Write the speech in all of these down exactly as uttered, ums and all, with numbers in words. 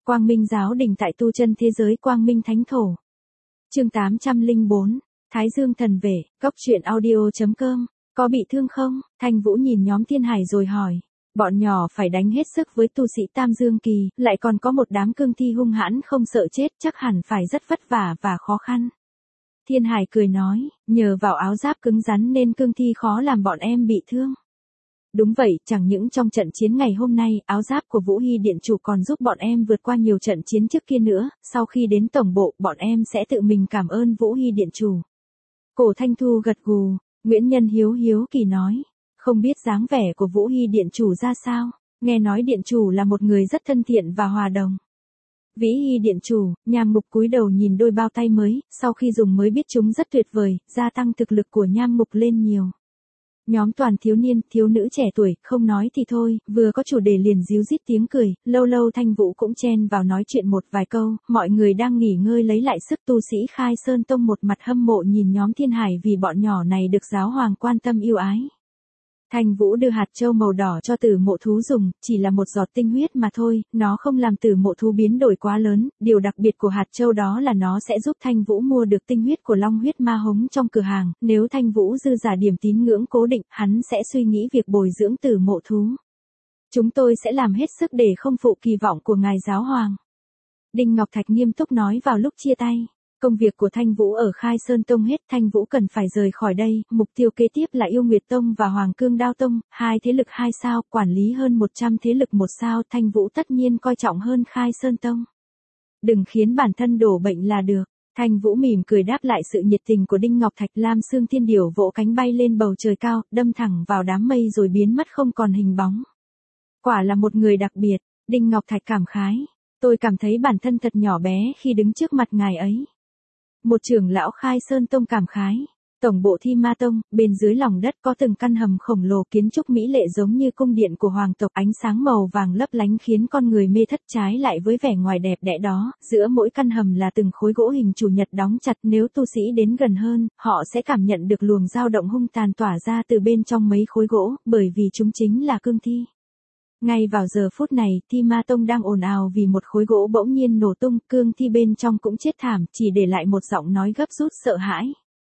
Quang Minh giáo đình tại tu chân thế giới Quang Minh Thánh Thổ. Chương tám trăm lẻ bốn, Thái Dương thần vệ, góc truyện audio.com, có bị thương không? Thanh Vũ nhìn nhóm Thiên Hải rồi hỏi. Bọn nhỏ phải đánh hết sức với tu sĩ Tam Dương Kỳ, lại còn có một đám cương thi hung hãn không sợ chết, chắc hẳn phải rất vất vả và khó khăn. Thiên Hải cười nói, nhờ vào áo giáp cứng rắn nên cương thi khó làm bọn em bị thương. Đúng vậy, chẳng những trong trận chiến ngày hôm nay, áo giáp của Vũ Hy Điện Chủ còn giúp bọn em vượt qua nhiều trận chiến trước kia nữa, sau khi đến tổng bộ, bọn em sẽ tự mình cảm ơn Vũ Hy Điện Chủ. Cổ Thanh Thu gật gù, Nguyễn Nhân hiếu hiếu kỳ nói, không biết dáng vẻ của Vũ Hy Điện Chủ ra sao, nghe nói Điện Chủ là một người rất thân thiện và hòa đồng. Vĩ Hy Điện Chủ, Nham Mục cúi đầu nhìn đôi bao tay mới, sau khi dùng mới biết chúng rất tuyệt vời, gia tăng thực lực của Nham Mục lên nhiều. Nhóm toàn thiếu niên, thiếu nữ trẻ tuổi, không nói thì thôi, vừa có chủ đề liền ríu rít tiếng cười, lâu lâu Thanh Vũ cũng chen vào nói chuyện một vài câu, mọi người đang nghỉ ngơi lấy lại sức. Tu sĩ Khai Sơn Tông một mặt hâm mộ nhìn nhóm Thiên Hải vì bọn nhỏ này được giáo hoàng quan tâm yêu ái. Thanh Vũ đưa hạt châu màu đỏ cho Tử Mộ Thú dùng, chỉ là một giọt tinh huyết mà thôi, nó không làm Tử Mộ Thú biến đổi quá lớn, điều đặc biệt của hạt châu đó là nó sẽ giúp Thanh Vũ mua được tinh huyết của Long huyết ma hống trong cửa hàng, nếu Thanh Vũ dư giả điểm tín ngưỡng cố định, hắn sẽ suy nghĩ việc bồi dưỡng Tử Mộ Thú. Chúng tôi sẽ làm hết sức để không phụ kỳ vọng của ngài giáo hoàng. Đinh Ngọc Thạch nghiêm túc nói vào lúc chia tay. Công việc của Thanh Vũ ở Khai Sơn Tông hết, Thanh Vũ cần phải rời khỏi đây, mục tiêu kế tiếp là Yêu Nguyệt Tông và Hoàng Cương Đao Tông, hai thế lực hai sao, quản lý hơn một trăm thế lực một sao, Thanh Vũ tất nhiên coi trọng hơn Khai Sơn Tông. Đừng khiến bản thân đổ bệnh là được. Thanh Vũ mỉm cười đáp lại sự nhiệt tình của Đinh Ngọc Thạch. Lam Xương Thiên Điểu vỗ cánh bay lên bầu trời cao, đâm thẳng vào đám mây rồi biến mất không còn hình bóng. Quả là một người đặc biệt, Đinh Ngọc Thạch cảm khái. Tôi cảm thấy bản thân thật nhỏ bé khi đứng trước mặt ngài ấy. Một trưởng lão Khai Sơn Tông cảm khái. Tổng bộ Thi Ma Tông, bên dưới lòng đất có từng căn hầm khổng lồ, kiến trúc mỹ lệ giống như cung điện của hoàng tộc, ánh sáng màu vàng lấp lánh khiến con người mê thất. Trái lại với vẻ ngoài đẹp đẽ đó, giữa mỗi căn hầm là từng khối gỗ hình chủ nhật đóng chặt, nếu tu sĩ đến gần hơn, họ sẽ cảm nhận được luồng dao động hung tàn tỏa ra từ bên trong mấy khối gỗ, bởi vì chúng chính là cương thi. Ngay vào giờ phút này, Thi Ma Tông đang ồn ào vì một khối gỗ bỗng nhiên nổ tung, cương thi bên trong cũng chết thảm, chỉ để lại một giọng nói gấp rút sợ hãi.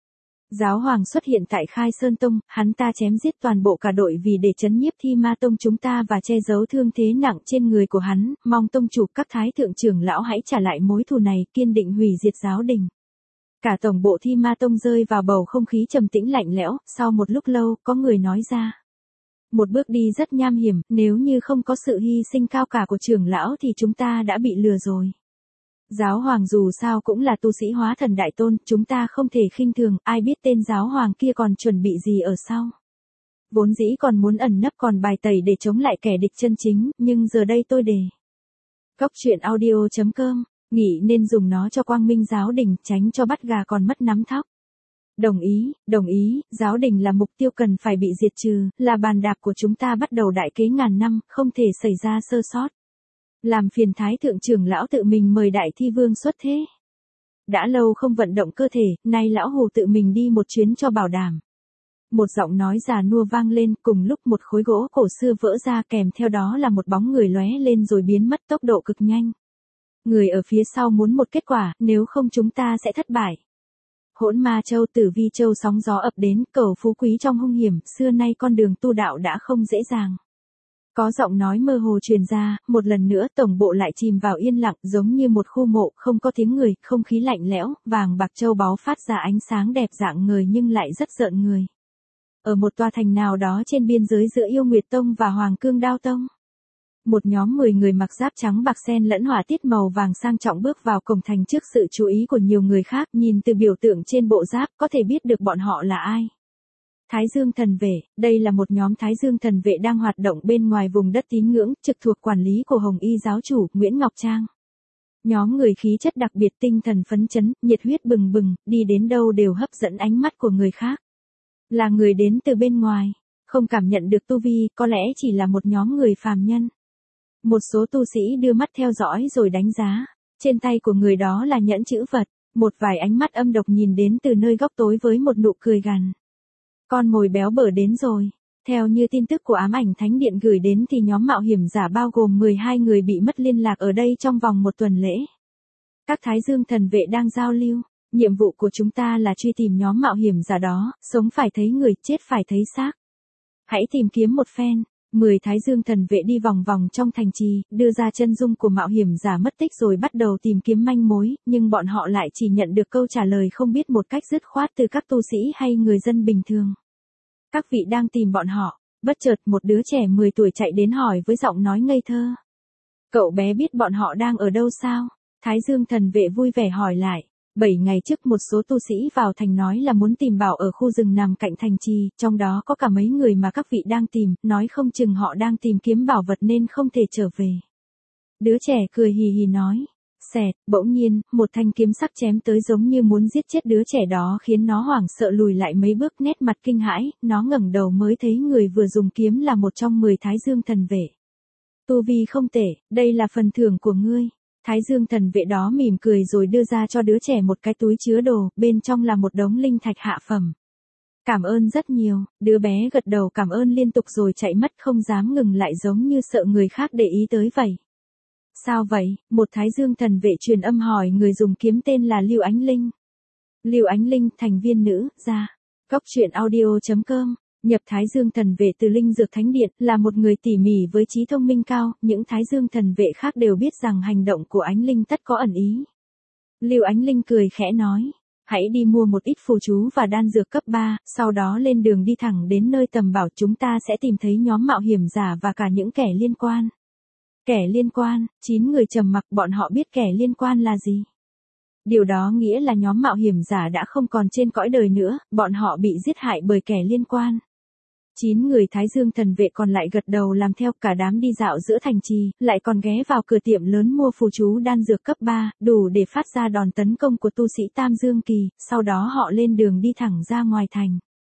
Giáo hoàng xuất hiện tại Khai Sơn Tông, hắn ta chém giết toàn bộ cả đội vì để trấn nhiếp Thi Ma Tông chúng ta và che giấu thương thế nặng trên người của hắn, mong tông chủ các thái thượng trưởng lão hãy trả lại mối thù này, kiên định hủy diệt giáo đình. Cả tổng bộ Thi Ma Tông rơi vào bầu không khí trầm tĩnh lạnh lẽo, sau một lúc lâu, có người nói ra. Một bước đi rất nham hiểm, nếu như không có sự hy sinh cao cả của trưởng lão thì chúng ta đã bị lừa rồi. Giáo hoàng dù sao cũng là tu sĩ hóa thần đại tôn, chúng ta không thể khinh thường, ai biết tên giáo hoàng kia còn chuẩn bị gì ở sau. Vốn dĩ còn muốn ẩn nấp còn bài tẩy để chống lại kẻ địch chân chính, nhưng giờ đây tôi đề. Góc truyện audio.com, nghĩ nên dùng nó cho Quang Minh giáo đình, tránh cho bắt gà còn mất nắm thóc. Đồng ý, đồng ý, giáo đình là mục tiêu cần phải bị diệt trừ, là bàn đạp của chúng ta bắt đầu đại kế ngàn năm, không thể xảy ra sơ sót. Làm phiền thái thượng trưởng lão tự mình mời đại thi vương xuất thế. Đã lâu không vận động cơ thể, nay lão hù tự mình đi một chuyến cho bảo đảm. Một giọng nói già nua vang lên, cùng lúc một khối gỗ cổ xưa vỡ ra, kèm theo đó là một bóng người lóe lên rồi biến mất tốc độ cực nhanh. Người ở phía sau muốn một kết quả, nếu không chúng ta sẽ thất bại. Hỗn Ma Châu, Tử Vi Châu sóng gió ập đến, cầu phú quý trong hung hiểm, xưa nay con đường tu đạo đã không dễ dàng. Có giọng nói mơ hồ truyền ra, một lần nữa tổng bộ lại chìm vào yên lặng, giống như một khu mộ, không có tiếng người, không khí lạnh lẽo, vàng bạc châu báu phát ra ánh sáng đẹp dạng người nhưng lại rất rợn người. Ở một tòa thành nào đó trên biên giới giữa Yêu Nguyệt Tông và Hoàng Cương Đao Tông. Một nhóm mười người mặc giáp trắng bạc xen lẫn họa tiết màu vàng sang trọng bước vào cổng thành trước sự chú ý của nhiều người khác, nhìn từ biểu tượng trên bộ giáp có thể biết được bọn họ là ai. Thái Dương thần vệ, đây là một nhóm Thái Dương thần vệ đang hoạt động bên ngoài vùng đất tín ngưỡng, trực thuộc quản lý của Hồng Y giáo chủ Nguyễn Ngọc Trang. Nhóm người khí chất đặc biệt, tinh thần phấn chấn, nhiệt huyết bừng bừng, đi đến đâu đều hấp dẫn ánh mắt của người khác. Là người đến từ bên ngoài, không cảm nhận được tu vi, có lẽ chỉ là một nhóm người phàm nhân. Một số tu sĩ đưa mắt theo dõi rồi đánh giá, trên tay của người đó là nhẫn chữ vật, một vài ánh mắt âm độc nhìn đến từ nơi góc tối với một nụ cười gằn. Con mồi béo bở đến rồi. Theo như tin tức của ám ảnh thánh điện gửi đến thì nhóm mạo hiểm giả bao gồm mười hai người bị mất liên lạc ở đây trong vòng một tuần lễ. Các Thái Dương thần vệ đang giao lưu. Nhiệm vụ của chúng ta là truy tìm nhóm mạo hiểm giả đó, sống phải thấy người, chết phải thấy xác. Hãy tìm kiếm một phen. Mười Thái Dương thần vệ đi vòng vòng trong thành trì, đưa ra chân dung của mạo hiểm giả mất tích rồi bắt đầu tìm kiếm manh mối, nhưng bọn họ lại chỉ nhận được câu trả lời không biết một cách dứt khoát từ các tu sĩ hay người dân bình thường. Các vị đang tìm bọn họ, bất chợt một đứa trẻ mười tuổi chạy đến hỏi với giọng nói ngây thơ. Cậu bé biết bọn họ đang ở đâu sao? Thái Dương thần vệ vui vẻ hỏi lại. Bảy ngày trước một số tu sĩ vào thành nói là muốn tìm bảo ở khu rừng nằm cạnh thành trì, trong đó có cả mấy người mà các vị đang tìm, nói không chừng họ đang tìm kiếm bảo vật nên không thể trở về. Đứa trẻ cười hì hì nói. Xẹt, bỗng nhiên, một thanh kiếm sắc chém tới giống như muốn giết chết đứa trẻ đó khiến nó hoảng sợ lùi lại mấy bước, nét mặt kinh hãi, nó ngẩng đầu mới thấy người vừa dùng kiếm là một trong mười Thái Dương thần vệ. Tu vi không tệ, đây là phần thưởng của ngươi. Thái Dương thần vệ đó mỉm cười rồi đưa ra cho đứa trẻ một cái túi chứa đồ, bên trong là một đống linh thạch hạ phẩm. Cảm ơn rất nhiều, đứa bé gật đầu cảm ơn liên tục rồi chạy mất không dám ngừng lại giống như sợ người khác để ý tới vậy. Sao vậy? Một Thái Dương thần vệ truyền âm hỏi người dùng kiếm tên là Lưu Ánh Linh. Lưu Ánh Linh, thành viên nữ, gia. Góc truyện audio chấm com. Nhập Thái Dương thần vệ từ Linh Dược Thánh Điện, là một người tỉ mỉ với trí thông minh cao, những Thái Dương thần vệ khác đều biết rằng hành động của Ánh Linh tất có ẩn ý. Lưu Ánh Linh cười khẽ nói, hãy đi mua một ít phù chú và đan dược cấp ba, sau đó lên đường đi thẳng đến nơi tầm bảo, chúng ta sẽ tìm thấy nhóm mạo hiểm giả và cả những kẻ liên quan. Kẻ liên quan, chín người trầm mặc, bọn họ biết kẻ liên quan là gì. Điều đó nghĩa là nhóm mạo hiểm giả đã không còn trên cõi đời nữa, bọn họ bị giết hại bởi kẻ liên quan. Chín người Thái Dương thần vệ còn lại gật đầu làm theo, cả đám đi dạo giữa thành trì, lại còn ghé vào cửa tiệm lớn mua phù chú đan dược cấp ba, đủ để phát ra đòn tấn công của tu sĩ Tam Dương Kỳ, sau đó họ lên đường đi thẳng ra ngoài thành.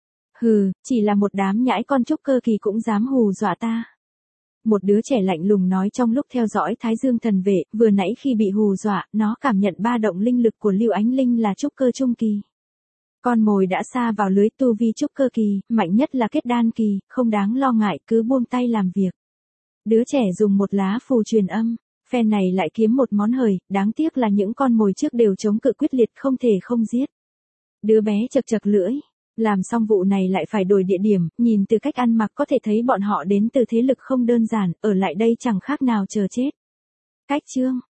Hừ, chỉ là một đám nhãi con trúc cơ kỳ cũng dám hù dọa ta. Một đứa trẻ lạnh lùng nói trong lúc theo dõi Thái Dương thần vệ, vừa nãy khi bị hù dọa, nó cảm nhận ba động linh lực của Lưu Ánh Linh là trúc cơ trung kỳ. Con mồi đã sa vào lưới, tu vi trúc cơ kỳ, mạnh nhất là kết đan kỳ, không đáng lo ngại, cứ buông tay làm việc. Đứa trẻ dùng một lá phù truyền âm, phen này lại kiếm một món hời, đáng tiếc là những con mồi trước đều chống cự quyết liệt, không thể không giết. Đứa bé chật chật lưỡi, làm xong vụ này lại phải đổi địa điểm, nhìn từ cách ăn mặc có thể thấy bọn họ đến từ thế lực không đơn giản, ở lại đây chẳng khác nào chờ chết. Cách chương